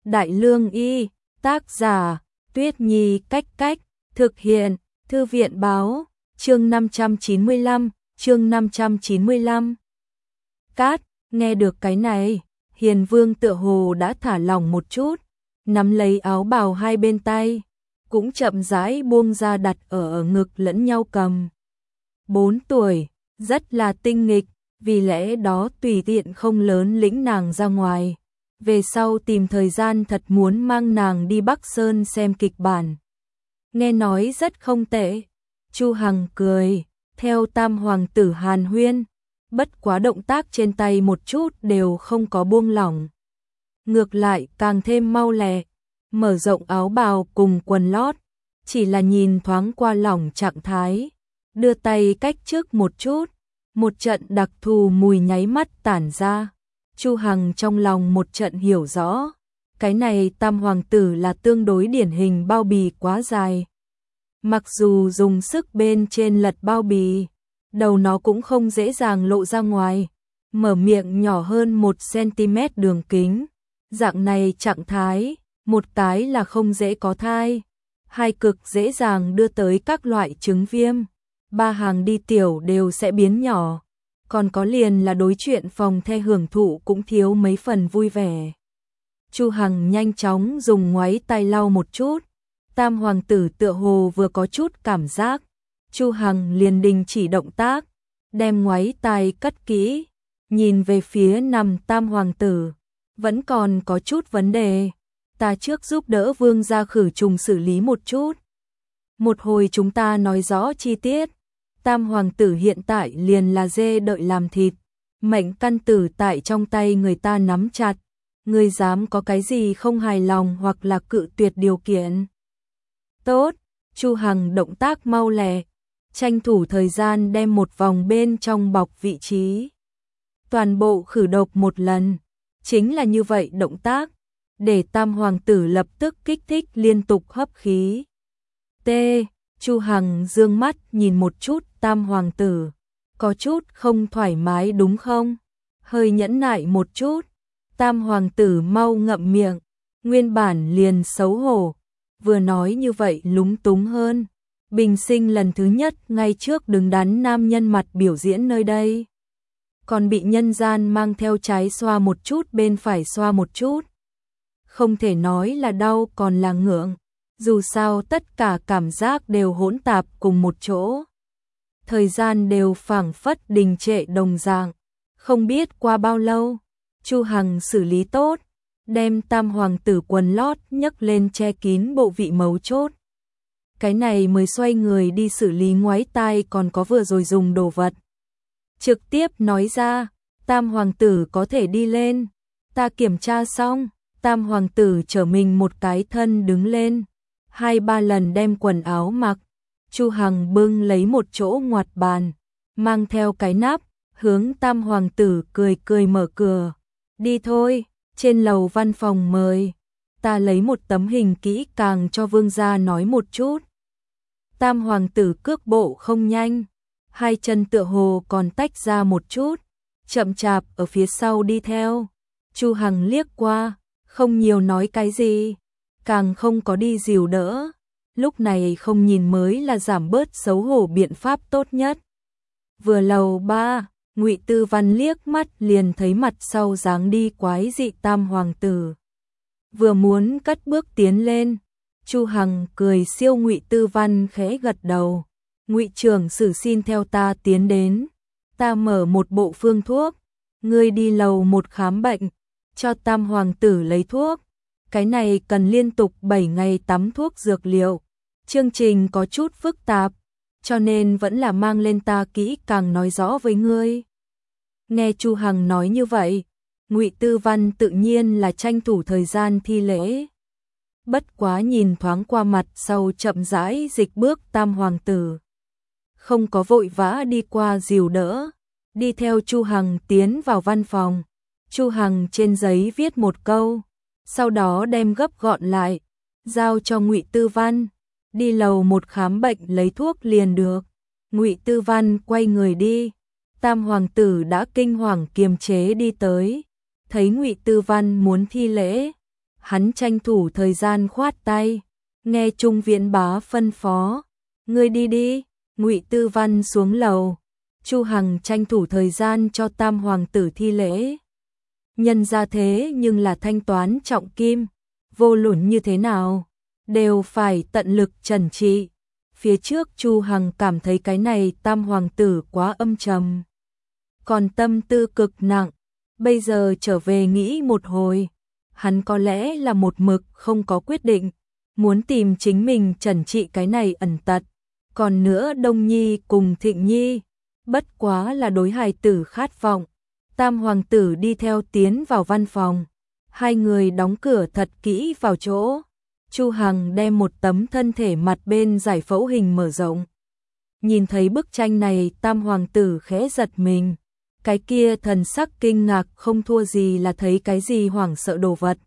Đại Lương Y, tác giả, Tuyết Nhi Cách Cách, thực hiện, Thư viện Báo, chương 595, chương 595. Cát, nghe được cái này, Hiền Vương tựa hồ đã thả lỏng một chút, nắm lấy áo bào hai bên tay, cũng chậm rãi buông ra đặt ở ngực lẫn nhau cầm. 4 tuổi, rất là tinh nghịch, vì lẽ đó tùy tiện không lớn lĩnh nàng ra ngoài. Về sau tìm thời gian thật muốn mang nàng đi Bắc Sơn xem kịch bản. Nghe nói rất không tệ. Chu Hằng cười, theo Tam hoàng tử hàn huyên, bất quá động tác trên tay một chút đều không có buông lỏng. Ngược lại càng thêm mau lẹ, mở rộng áo bào cùng quần lót, chỉ là nhìn thoáng qua lỏng trạng thái, đưa tay cách trước một chút, một trận đặc thù mùi nháy mắt tản ra. Chu Hằng trong lòng một trận hiểu rõ, cái này Tam hoàng tử là tương đối điển hình bao bì quá dài. Mặc dù dùng sức bên trên lật bao bì, đầu nó cũng không dễ dàng lộ ra ngoài, mở miệng nhỏ hơn 1 cm đường kính. Dạng này trạng thái, một cái là không dễ có thai, hai cực dễ dàng đưa tới các loại chứng viêm, ba hàng đi tiểu đều sẽ biến nhỏ. Còn có liền là đối chuyện phòng the hưởng thụ cũng thiếu mấy phần vui vẻ. Chu Hằng nhanh chóng dùng ngoáy tay lau một chút, Tam hoàng tử tựa hồ vừa có chút cảm giác, Chu Hằng liền đình chỉ động tác, đem ngoáy tay cất kỹ, nhìn về phía nằm Tam hoàng tử, vẫn còn có chút vấn đề, ta trước giúp đỡ vương gia khử trùng xử lý một chút. Một hồi chúng ta nói rõ chi tiết. Tam hoàng tử hiện tại liền là dê đợi làm thịt, mệnh căn tử tại trong tay người ta nắm chặt, người dám có cái gì không hài lòng hoặc là cự tuyệt điều kiện. Tốt, Chu Hằng động tác mau lẹ, tranh thủ thời gian đem một vòng bên trong bọc vị trí. Toàn bộ khử độc một lần, chính là như vậy động tác, để Tam hoàng tử lập tức kích thích liên tục hấp khí. T. Chu Hằng dương mắt nhìn một chút Tam hoàng tử, có chút không thoải mái đúng không? Hơi nhẫn nại một chút. Tam hoàng tử mau ngậm miệng, nguyên bản liền xấu hổ, vừa nói như vậy lúng túng hơn. Bình sinh lần thứ nhất ngay trước đứng đắn nam nhân mặt biểu diễn nơi đây, còn bị nhân gian mang theo trái xoa một chút bên phải xoa một chút. Không thể nói là đau còn là ngượng. Dù sao tất cả cảm giác đều hỗn tạp cùng một chỗ. Thời gian đều phảng phất đình trệ đồng dạng. Không biết qua bao lâu, Chu Hằng xử lý tốt, đem Tam hoàng tử quần lót nhấc lên che kín bộ vị mấu chốt. Cái này mới xoay người đi xử lý ngoáy tai còn có vừa rồi dùng đồ vật. Trực tiếp nói ra, Tam hoàng tử có thể đi lên. Ta kiểm tra xong, Tam hoàng tử trở mình một cái thân đứng lên. 2-3 lần đem quần áo mặc, Chu Hằng bưng lấy một chỗ ngoặt bàn, mang theo cái nắp, hướng Tam hoàng tử cười cười mở cửa. Đi thôi, trên lầu văn phòng mời, ta lấy một tấm hình kỹ càng cho vương gia nói một chút. Tam hoàng tử cước bộ không nhanh, hai chân tựa hồ còn tách ra một chút, chậm chạp ở phía sau đi theo. Chu Hằng liếc qua, không nhiều nói cái gì, càng không có đi dìu đỡ, lúc này không nhìn mới là giảm bớt xấu hổ biện pháp tốt nhất. Vừa lầu 3, Ngụy Tư Văn liếc mắt liền thấy mặt sau dáng đi quái dị Tam hoàng tử. Vừa muốn cất bước tiến lên, Chu Hằng cười siêu Ngụy Tư Văn khẽ gật đầu. Ngụy trưởng sử xin theo ta tiến đến, ta mở một bộ phương thuốc, ngươi đi lầu 1 khám bệnh, cho Tam hoàng tử lấy thuốc. Cái này cần liên tục 7 ngày tắm thuốc dược liệu. Chương trình có chút phức tạp, cho nên vẫn là mang lên ta kỹ càng nói rõ với ngươi. Nghe Chu Hằng nói như vậy, Ngụy Tư Văn tự nhiên là tranh thủ thời gian thi lễ. Bất quá nhìn thoáng qua mặt sau chậm rãi dịch bước Tam hoàng tử, không có vội vã đi qua dìu đỡ, đi theo Chu Hằng tiến vào văn phòng. Chu Hằng trên giấy viết một câu, sau đó đem gấp gọn lại, giao cho Ngụy Tư Văn, đi lầu 1 khám bệnh lấy thuốc liền được. Ngụy Tư Văn quay người đi, Tam hoàng tử đã kinh hoàng kiềm chế đi tới, thấy Ngụy Tư Văn muốn thi lễ, Hắn tranh thủ thời gian khoát tay, nghe Trung Viễn Bá phân phó, ngươi đi đi. Ngụy Tư Văn xuống lầu, Chu Hằng tranh thủ thời gian cho tam hoàng tử thi lễ. Nhân ra thế nhưng là thanh toán trọng kim, vô luận như thế nào, đều phải tận lực trần trị. Phía trước Chu Hằng cảm thấy cái này tam hoàng tử quá âm trầm, còn tâm tư cực nặng, bây giờ trở về nghĩ một hồi, hắn có lẽ là một mực không có quyết định, muốn tìm chính mình trần trị cái này ẩn tật. Còn nữa Đông Nhi cùng Thịnh Nhi, bất quá là đối hài tử khát vọng. Tam hoàng tử đi theo tiến vào văn phòng, hai người đóng cửa thật kỹ vào chỗ. Chu Hằng đem một tấm thân thể mặt bên giải phẫu hình mở rộng. Nhìn thấy bức tranh này, tam hoàng tử khẽ giật mình, cái kia thần sắc kinh ngạc không thua gì là thấy cái gì hoảng sợ đồ vật.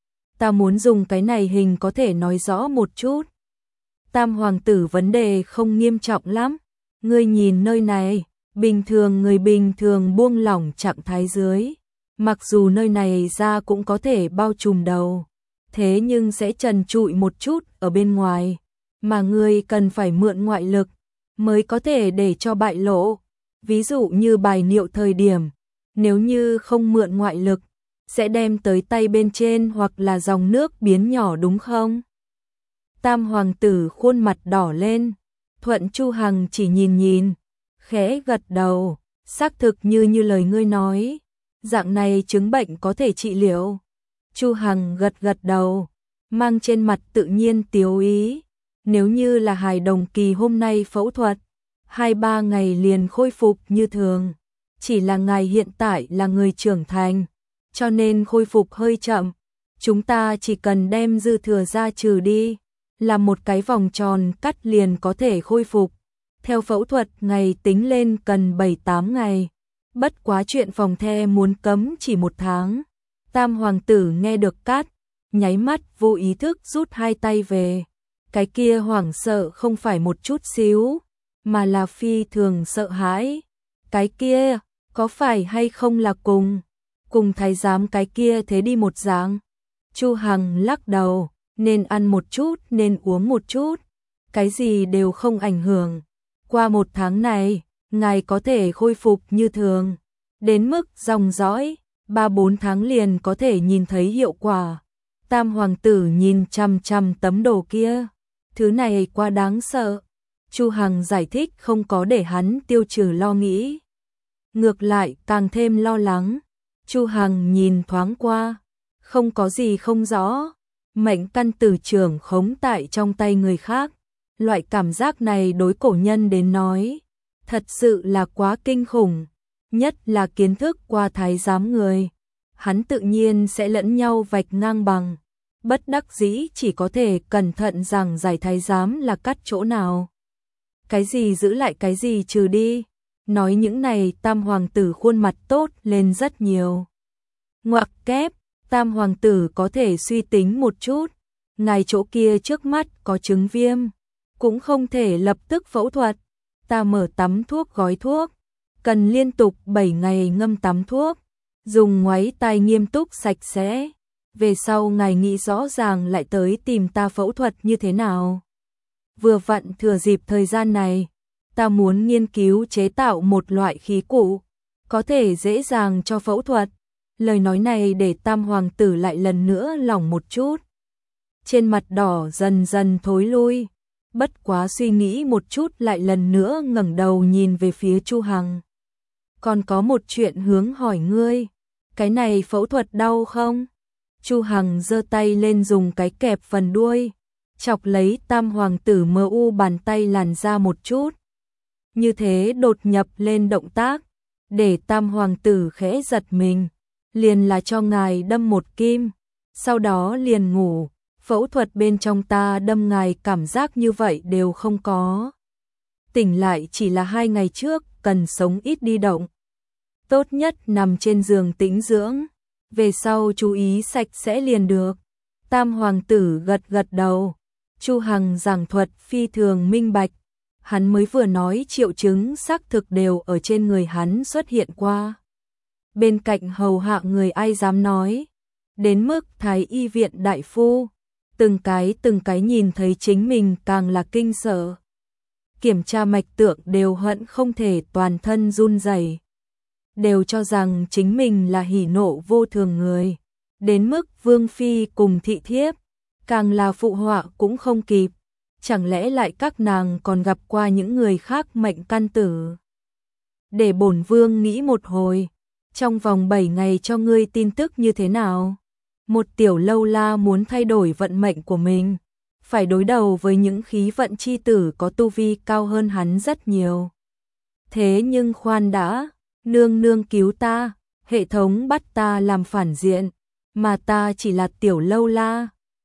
Ta muốn dùng cái này hình có thể nói rõ một chút. Tam hoàng tử vấn đề không nghiêm trọng lắm, ngươi nhìn nơi này, bình thường người bình thường buông lỏng trạng thái dưới, mặc dù nơi này da cũng có thể bao trùm đầu, thế nhưng sẽ trần trụi một chút ở bên ngoài, mà ngươi cần phải mượn ngoại lực mới có thể để cho bại lộ. Ví dụ như bài niệu thời điểm, nếu như không mượn ngoại lực, sẽ đem tới tay bên trên hoặc là dòng nước biến nhỏ đúng không? Tam hoàng tử khuôn mặt đỏ lên, thuận Chu Hằng chỉ nhìn, khẽ gật đầu, xác thực như lời ngươi nói, dạng này chứng bệnh có thể trị liệu. Chu Hằng gật đầu, mang trên mặt tự nhiên tiếu ý, nếu như là hài đồng kỳ hôm nay phẫu thuật, 2-3 ngày liền khôi phục như thường, chỉ là ngài hiện tại là người trưởng thành, cho nên khôi phục hơi chậm, chúng ta chỉ cần đem dư thừa da trừ đi, làm một cái vòng tròn cắt liền có thể khôi phục. Theo phẫu thuật ngày tính lên cần 7-8 ngày, bất quá chuyện phòng the muốn cấm chỉ 1 tháng. Tam hoàng tử nghe được cắt, nháy mắt vô ý thức rút hai tay về, cái kia hoảng sợ không phải một chút xíu, mà là phi thường sợ hãi. Cái kia, có phải hay không là cùng thái giám cái kia thế đi một dạng? Chu Hằng lắc đầu, nên ăn một chút, nên uống một chút, cái gì đều không ảnh hưởng. Qua 1 tháng này, ngài có thể khôi phục như thường, đến mức dòng dõi, 3-4 tháng liền có thể nhìn thấy hiệu quả. Tam hoàng tử nhìn chằm chằm tấm đồ kia, thứ này quá đáng sợ. Chu Hằng giải thích không có để hắn tiêu trừ lo nghĩ, ngược lại càng thêm lo lắng. Chu Hằng nhìn thoáng qua, không có gì không rõ, mệnh căn tử trưởng khống tại trong tay người khác, loại cảm giác này đối cổ nhân đến nói, thật sự là quá kinh khủng, nhất là kiến thức qua thái giám người, hắn tự nhiên sẽ lẫn nhau vạch ngang bằng, bất đắc dĩ chỉ có thể cẩn thận rằng giải thái giám là cắt chỗ nào, cái gì giữ lại cái gì trừ đi. Nói những này, tam hoàng tử khuôn mặt tốt lên rất nhiều. Ngoặc kép, tam hoàng tử có thể suy tính một chút, ngài chỗ kia trước mắt có chứng viêm, cũng không thể lập tức phẫu thuật, ta mở tắm thuốc gói thuốc, cần liên tục 7 ngày ngâm tắm thuốc, dùng ngoáy tay nghiêm túc sạch sẽ, về sau ngài nghĩ rõ ràng lại tới tìm ta phẫu thuật như thế nào. Vừa vặn thừa dịp thời gian này, ta muốn nghiên cứu chế tạo một loại khí cụ, có thể dễ dàng cho phẫu thuật. Lời nói này để tam hoàng tử lại lần nữa lỏng một chút. Trên mặt đỏ dần dần thối lui, bất quá suy nghĩ một chút lại lần nữa ngẩng đầu nhìn về phía Chu Hằng. Còn có một chuyện hướng hỏi ngươi, cái này phẫu thuật đau không? Chu Hằng giơ tay lên dùng cái kẹp phần đuôi, chọc lấy tam hoàng tử mờ u bàn tay làn ra một chút. Như thế đột nhập lên động tác, để tam hoàng tử khẽ giật mình, liền là cho ngài đâm một kim, sau đó liền ngủ, phẫu thuật bên trong ta đâm ngài cảm giác như vậy đều không có. Tỉnh lại chỉ là 2 ngày trước, cần sống ít đi động. Tốt nhất nằm trên giường tĩnh dưỡng, về sau chú ý sạch sẽ liền được. Tam hoàng tử gật đầu, Chu Hằng giảng thuật phi thường minh bạch. Hắn mới vừa nói triệu chứng xác thực đều ở trên người hắn xuất hiện qua. Bên cạnh hầu hạ người ai dám nói. đến mức thái y viện đại phu, từng cái nhìn thấy chính mình càng là kinh sợ. Kiểm tra mạch tượng đều hận không thể toàn thân run rẩy, đều cho rằng chính mình là hỉ nộ vô thường người, đến mức vương phi cùng thị thiếp, càng là phụ họa cũng không kịp, chẳng lẽ lại các nàng còn gặp qua những người khác mệnh căn tử. Để bổn vương nghĩ một hồi, trong vòng 7 ngày cho ngươi tin tức như thế nào? Một tiểu lâu la muốn thay đổi vận mệnh của mình, phải đối đầu với những khí vận chi tử có tu vi cao hơn hắn rất nhiều. Thế nhưng khoan đã, nương nương cứu ta, hệ thống bắt ta làm phản diện, mà ta chỉ là tiểu lâu la,